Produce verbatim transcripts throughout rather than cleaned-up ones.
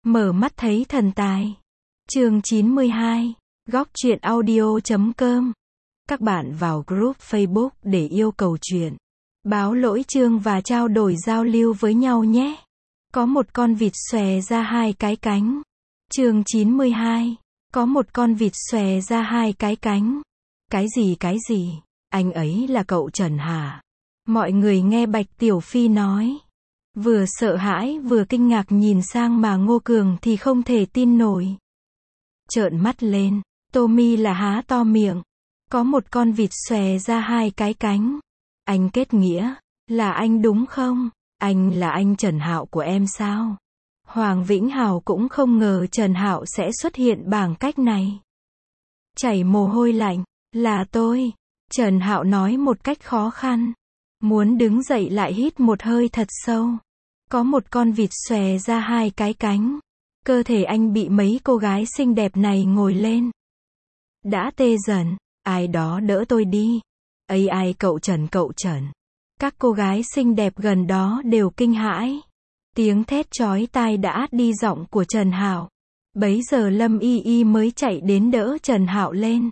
Mở mắt thấy thần tài. Chương chín mươi hai. Góc truyện audio chấm com. Các bạn vào group Facebook để yêu cầu chuyện, báo lỗi chương và trao đổi giao lưu với nhau nhé. Có một con vịt xòe ra hai cái cánh. Chương chín mươi hai. Có một con vịt xòe ra hai cái cánh. Cái gì cái gì? Anh ấy là cậu Trần hả? Mọi người nghe Bạch Tiểu Phi nói, vừa sợ hãi vừa kinh ngạc nhìn sang mà Ngô Cường thì không thể tin nổi. Trợn mắt lên, Tommy là há to miệng. Có một con vịt xòe ra hai cái cánh. Anh kết nghĩa, là anh đúng không? Anh là anh Trần Hạo của em sao? Hoàng Vĩnh Hào cũng không ngờ Trần Hạo sẽ xuất hiện bằng cách này. Chảy mồ hôi lạnh, là tôi. Trần Hạo nói một cách khó khăn. Muốn đứng dậy lại hít một hơi thật sâu. Có một con vịt xòe ra hai cái cánh. Cơ thể anh bị mấy cô gái xinh đẹp này ngồi lên. Đã tê dần, ai đó đỡ tôi đi. Ây ai cậu Trần cậu Trần. Các cô gái xinh đẹp gần đó đều kinh hãi. Tiếng thét chói tai đã át đi giọng của Trần Hạo. Bấy giờ Lâm Y Y mới chạy đến đỡ Trần Hạo lên.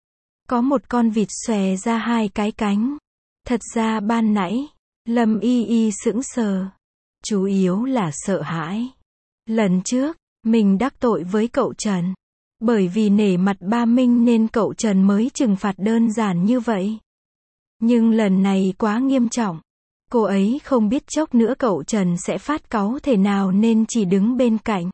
Có một con vịt xòe ra hai cái cánh. Thật ra ban nãy, Lâm Y Y sững sờ. Chủ yếu là sợ hãi. Lần trước, mình đắc tội với cậu Trần. Bởi vì nể mặt ba Minh nên cậu Trần mới trừng phạt đơn giản như vậy. Nhưng lần này quá nghiêm trọng. Cô ấy không biết chốc nữa cậu Trần sẽ phát cáu thế nào nên chỉ đứng bên cạnh.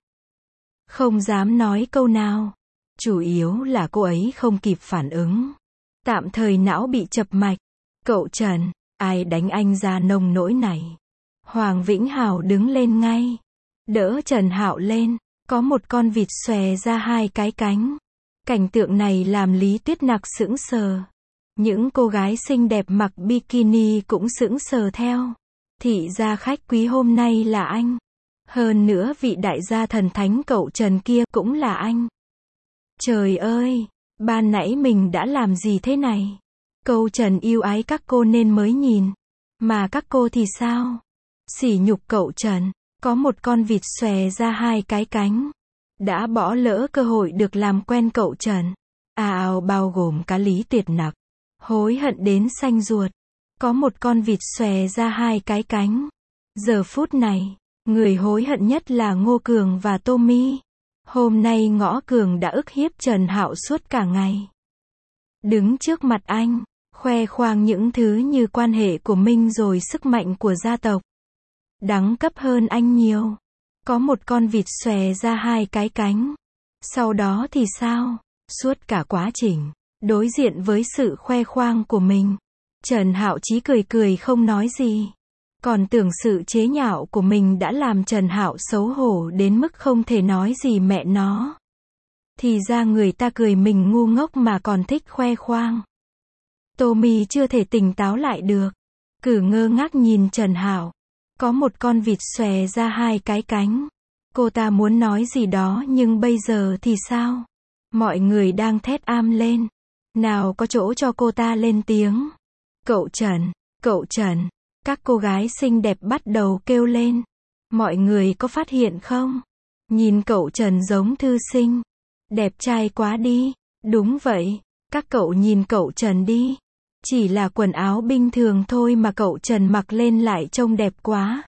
Không dám nói câu nào. Chủ yếu là cô ấy không kịp phản ứng. Tạm thời não bị chập mạch. Cậu Trần, ai đánh anh ra nông nỗi này? Hoàng Vĩnh Hào đứng lên ngay. Đỡ Trần Hạo lên. Có một con vịt xòe ra hai cái cánh. Cảnh tượng này làm Lý Tuyết Nặc sững sờ. Những cô gái xinh đẹp mặc bikini cũng sững sờ theo. Thị gia khách quý hôm nay là anh. Hơn nữa vị đại gia thần thánh cậu Trần kia cũng là anh. Trời ơi, ban nãy mình đã làm gì thế này? Câu Trần yêu ái các cô nên mới nhìn. Mà các cô thì sao? Sỉ nhục cậu Trần. Có một con vịt xòe ra hai cái cánh. Đã bỏ lỡ cơ hội được làm quen cậu Trần. Ào bao gồm cả Lý Tuyết Nặc. Hối hận đến xanh ruột. Có một con vịt xòe ra hai cái cánh. Giờ phút này, người hối hận nhất là Ngô Cường và Tommy. Hôm nay Ngõ Cường đã ức hiếp Trần Hạo suốt cả ngày. Đứng trước mặt anh, khoe khoang những thứ như quan hệ của Minh rồi sức mạnh của gia tộc. Đẳng cấp hơn anh nhiều. Có một con vịt xòe ra hai cái cánh. Sau đó thì sao? Suốt cả quá trình, đối diện với sự khoe khoang của mình, Trần Hạo chỉ cười cười không nói gì. Còn tưởng sự chế nhạo của mình đã làm Trần Hạo xấu hổ đến mức không thể nói gì mẹ nó. Thì ra người ta cười mình ngu ngốc mà còn thích khoe khoang. Tommy chưa thể tỉnh táo lại được. Cứ ngơ ngác nhìn Trần Hạo. Có một con vịt xòe ra hai cái cánh. Cô ta muốn nói gì đó nhưng bây giờ thì sao? Mọi người đang thét am lên. Nào có chỗ cho cô ta lên tiếng. Cậu Trần, cậu Trần. Các cô gái xinh đẹp bắt đầu kêu lên. Mọi người có phát hiện không? Nhìn cậu Trần giống thư sinh. Đẹp trai quá đi. Đúng vậy. Các cậu nhìn cậu Trần đi. Chỉ là quần áo bình thường thôi mà cậu Trần mặc lên lại trông đẹp quá.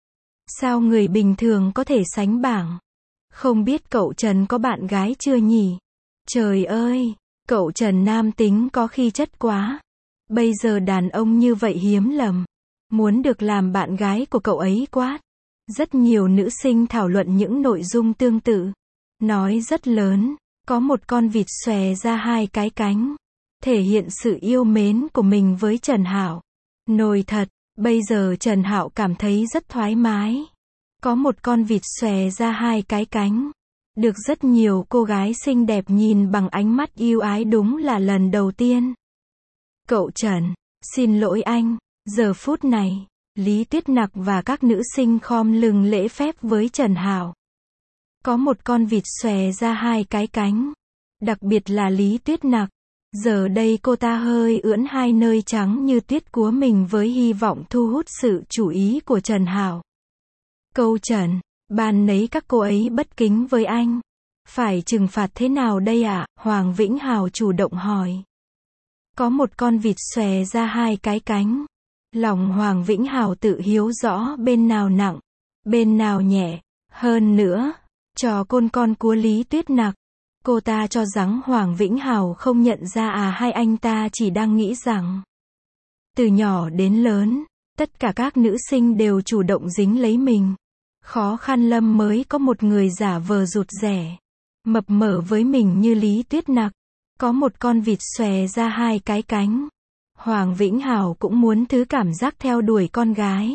Sao người bình thường có thể sánh bảng? Không biết cậu Trần có bạn gái chưa nhỉ? Trời ơi, cậu Trần nam tính có khí chất quá. Bây giờ đàn ông như vậy hiếm lắm. Muốn được làm bạn gái của cậu ấy quá. Rất nhiều nữ sinh thảo luận những nội dung tương tự. Nói rất lớn, có một con vịt xòe ra hai cái cánh. Thể hiện sự yêu mến của mình với Trần Hạo. Nồi thật, bây giờ Trần Hạo cảm thấy rất thoải mái. Có một con vịt xòe ra hai cái cánh. Được rất nhiều cô gái xinh đẹp nhìn bằng ánh mắt yêu ái đúng là lần đầu tiên. Cậu Trần, xin lỗi anh. Giờ phút này, Lý Tuyết Nặc và các nữ sinh khom lưng lễ phép với Trần Hạo. Có một con vịt xòe ra hai cái cánh. Đặc biệt là Lý Tuyết Nặc. Giờ đây cô ta hơi ưỡn hai nơi trắng như tuyết của mình với hy vọng thu hút sự chú ý của Trần Hạo. Câu Trần, Ban nấy các cô ấy bất kính với anh. Phải trừng phạt thế nào đây ạ? Hoàng Vĩnh Hào chủ động hỏi. Có một con vịt xòe ra hai cái cánh. Lòng Hoàng Vĩnh Hào tự hiếu rõ bên nào nặng, bên nào nhẹ. Hơn nữa, trò côn con cua Lý Tuyết Nặc. Cô ta cho rằng Hoàng Vĩnh Hào không nhận ra à hay anh ta chỉ đang nghĩ rằng từ nhỏ đến lớn, tất cả các nữ sinh đều chủ động dính lấy mình. Khó khăn lắm mới có một người giả vờ rụt rẻ, mập mờ với mình như Lý Tuyết Nặc. Có một con vịt xòe ra hai cái cánh. Hoàng Vĩnh Hào cũng muốn thứ cảm giác theo đuổi con gái.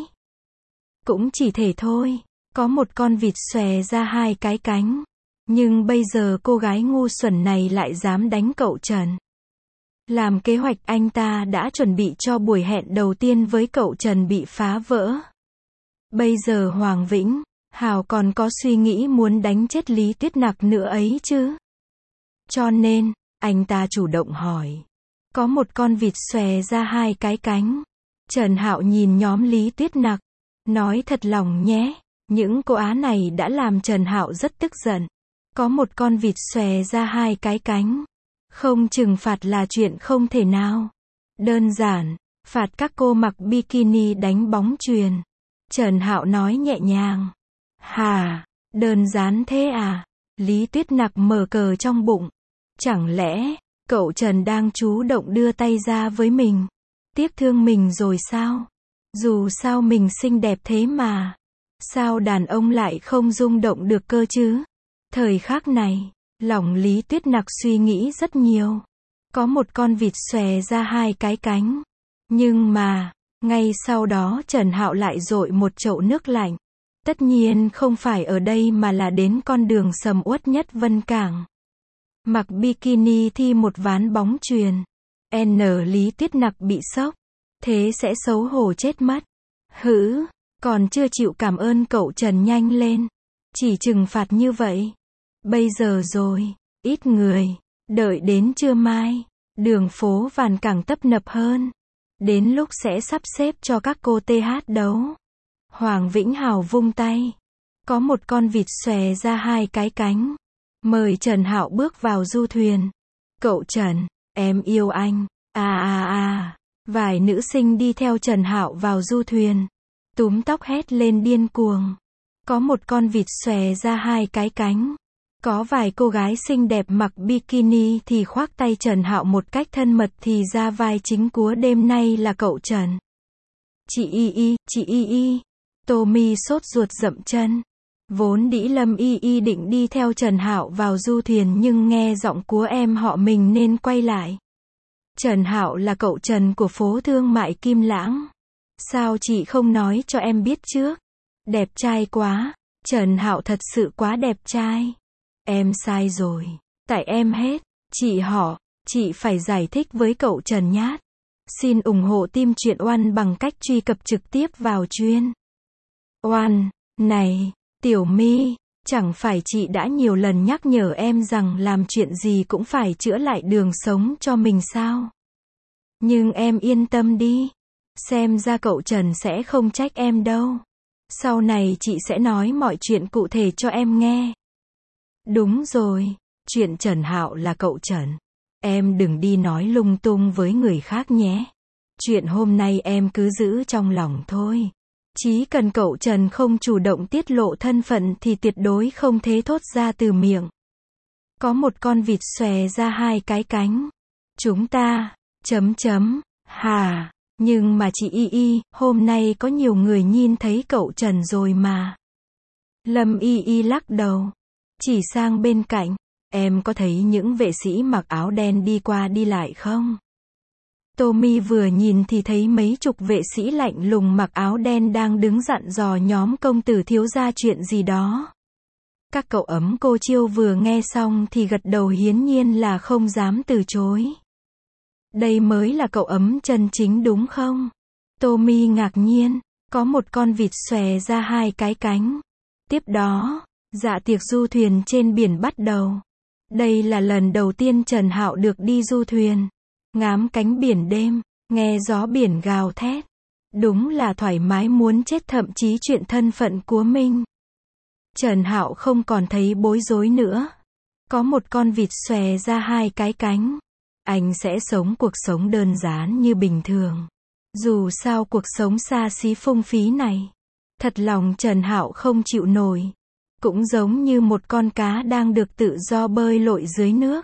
Cũng chỉ thể thôi. Có một con vịt xòe ra hai cái cánh. Nhưng bây giờ cô gái ngu xuẩn này lại dám đánh cậu Trần. Làm kế hoạch anh ta đã chuẩn bị cho buổi hẹn đầu tiên với cậu Trần bị phá vỡ. Bây giờ Hoàng Vĩnh Hào còn có suy nghĩ muốn đánh chết Lý Tuyết Nặc nữa ấy chứ. Cho nên, anh ta chủ động hỏi. Có một con vịt xòe ra hai cái cánh. Trần Hạo nhìn nhóm Lý Tuyết Nặc. Nói thật lòng nhé. Những cô á này đã làm Trần Hạo rất tức giận. Có một con vịt xòe ra hai cái cánh. Không trừng phạt là chuyện không thể nào. Đơn giản, phạt các cô mặc bikini đánh bóng chuyền. Trần Hạo nói nhẹ nhàng. Hà, đơn giản thế à? Lý Tuyết Nặc mở cờ trong bụng. Chẳng lẽ, cậu Trần đang chủ động đưa tay ra với mình? Tiếc thương mình rồi sao? Dù sao mình xinh đẹp thế mà. Sao đàn ông lại không rung động được cơ chứ? Thời khắc này, lòng Lý Tuyết Nặc suy nghĩ rất nhiều. Có một con vịt xòe ra hai cái cánh. Nhưng mà, ngay sau đó Trần Hạo lại dội một chậu nước lạnh. Tất nhiên không phải ở đây mà là đến con đường sầm uất nhất Vân Cảng. Mặc bikini thi một ván bóng chuyền. N Lý Tuyết Nặc bị sốc. Thế sẽ xấu hổ chết mất. Hử, còn chưa chịu cảm ơn cậu Trần nhanh lên. Chỉ trừng phạt như vậy. Bây giờ rồi, ít người. Đợi đến trưa mai, đường phố Vạn Cảng tấp nập hơn. Đến lúc sẽ sắp xếp cho các cô tê hát đấu. Hoàng Vĩnh Hào vung tay. Có một con vịt xòe ra hai cái cánh. Mời Trần Hạo bước vào du thuyền. Cậu Trần, em yêu anh. À à à. Vài nữ sinh đi theo Trần Hạo vào du thuyền. Túm tóc hét lên điên cuồng. Có một con vịt xòe ra hai cái cánh. Có vài cô gái xinh đẹp mặc bikini thì khoác tay Trần Hạo một cách thân mật thì ra vai chính của đêm nay là cậu Trần. Chị Y Y, chị Y Y. Tommy sốt ruột dậm chân. Vốn đĩ Lâm Y Y định đi theo Trần Hạo vào du thuyền nhưng nghe giọng của em họ mình nên quay lại. Trần Hạo là cậu Trần của phố thương mại Kim Lãng. Sao chị không nói cho em biết trước? Đẹp trai quá. Trần Hạo thật sự quá đẹp trai. Em sai rồi. Tại em hết. Chị họ, chị phải giải thích với cậu Trần nhát. Xin ủng hộ team truyện Oan bằng cách truy cập trực tiếp vào chuyên. Oan, này, Tiểu My, chẳng phải chị đã nhiều lần nhắc nhở em rằng làm chuyện gì cũng phải chữa lại đường sống cho mình sao? Nhưng em yên tâm đi. Xem ra cậu Trần sẽ không trách em đâu. Sau này chị sẽ nói mọi chuyện cụ thể cho em nghe. Đúng rồi, chuyện Trần Hạo là cậu Trần. Em đừng đi nói lung tung với người khác nhé. Chuyện hôm nay em cứ giữ trong lòng thôi. Chỉ cần cậu Trần không chủ động tiết lộ thân phận thì tuyệt đối không thể thốt ra từ miệng. Có một con vịt xòe ra hai cái cánh. Chúng ta, chấm chấm, hà. Nhưng mà chị Y Y, hôm nay có nhiều người nhìn thấy cậu Trần rồi mà. Lâm Y Y lắc đầu. Chỉ sang bên cạnh, em có thấy những vệ sĩ mặc áo đen đi qua đi lại không? Tommy vừa nhìn thì thấy mấy chục vệ sĩ lạnh lùng mặc áo đen đang đứng dặn dò nhóm công tử thiếu gia chuyện gì đó. Các cậu ấm cô Chiêu vừa nghe xong thì gật đầu hiển nhiên là không dám từ chối. Đây mới là cậu ấm chân chính đúng không? Tommy ngạc nhiên, có một con vịt xòe ra hai cái cánh. Tiếp đó, dạ tiệc du thuyền trên biển bắt đầu. Đây là lần đầu tiên Trần Hạo được đi du thuyền. Ngắm cánh biển đêm, nghe gió biển gào thét. Đúng là thoải mái muốn chết, thậm chí chuyện thân phận của mình. Trần Hạo không còn thấy bối rối nữa. Có một con vịt xòe ra hai cái cánh. Anh sẽ sống cuộc sống đơn giản như bình thường. Dù sao cuộc sống xa xí phung phí này, thật lòng Trần Hạo không chịu nổi. Cũng giống như một con cá đang được tự do bơi lội dưới nước.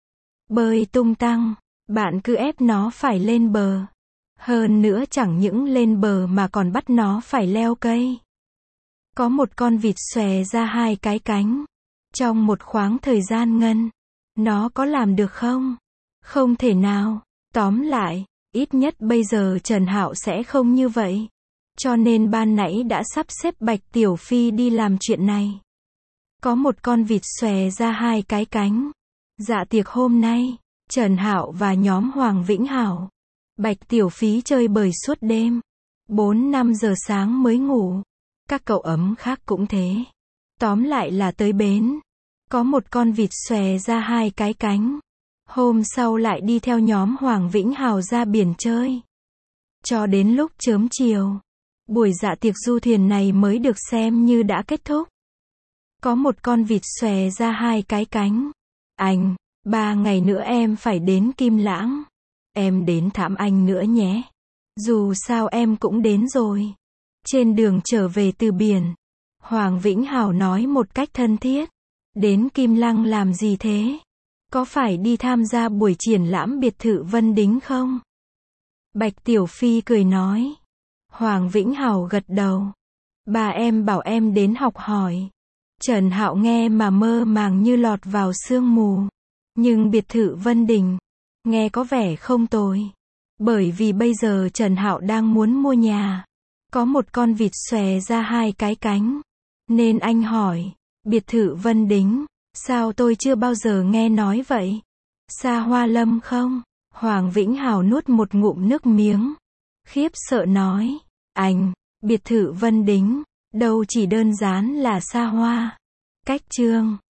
Bơi tung tăng, bạn cứ ép nó phải lên bờ. Hơn nữa chẳng những lên bờ mà còn bắt nó phải leo cây. Có một con vịt xòe ra hai cái cánh. Trong một khoảng thời gian ngắn, nó có làm được không? Không thể nào. Tóm lại, ít nhất bây giờ Trần Hạo sẽ không như vậy. Cho nên ban nãy đã sắp xếp Bạch Tiểu Phi đi làm chuyện này. Có một con vịt xòe ra hai cái cánh. Dạ tiệc hôm nay, Trần Hạo và nhóm Hoàng Vĩnh Hảo, Bạch Tiểu Phi chơi bời suốt đêm. bốn năm giờ sáng mới ngủ. Các cậu ấm khác cũng thế. Tóm lại là tới bến. Có một con vịt xòe ra hai cái cánh. Hôm sau lại đi theo nhóm Hoàng Vĩnh Hào ra biển chơi. Cho đến lúc chớm chiều, buổi dạ tiệc du thuyền này mới được xem như đã kết thúc. Có một con vịt xòe ra hai cái cánh. Anh, ba ngày nữa em phải đến Kim Lãng. Em đến thăm anh nữa nhé. Dù sao em cũng đến rồi. Trên đường trở về từ biển, Hoàng Vĩnh Hào nói một cách thân thiết. Đến Kim Lăng làm gì thế? Có phải đi tham gia buổi triển lãm biệt thự Vân Đính không? Bạch Tiểu Phi cười nói. Hoàng Vĩnh Hào gật đầu. Bà em bảo em đến học hỏi. Trần Hạo nghe mà mơ màng như lọt vào sương mù. Nhưng biệt thự Vân Đình, nghe có vẻ không tồi. Bởi vì bây giờ Trần Hạo đang muốn mua nhà. Có một con vịt xòe ra hai cái cánh. Nên anh hỏi, biệt thự Vân Đính, sao tôi chưa bao giờ nghe nói vậy? Xa Hoa Lâm không? Hoàng Vĩnh Hào nuốt một ngụm nước miếng. Khiếp sợ nói, anh, biệt thự Vân Đính, đâu chỉ đơn giản là xa hoa. Cách chương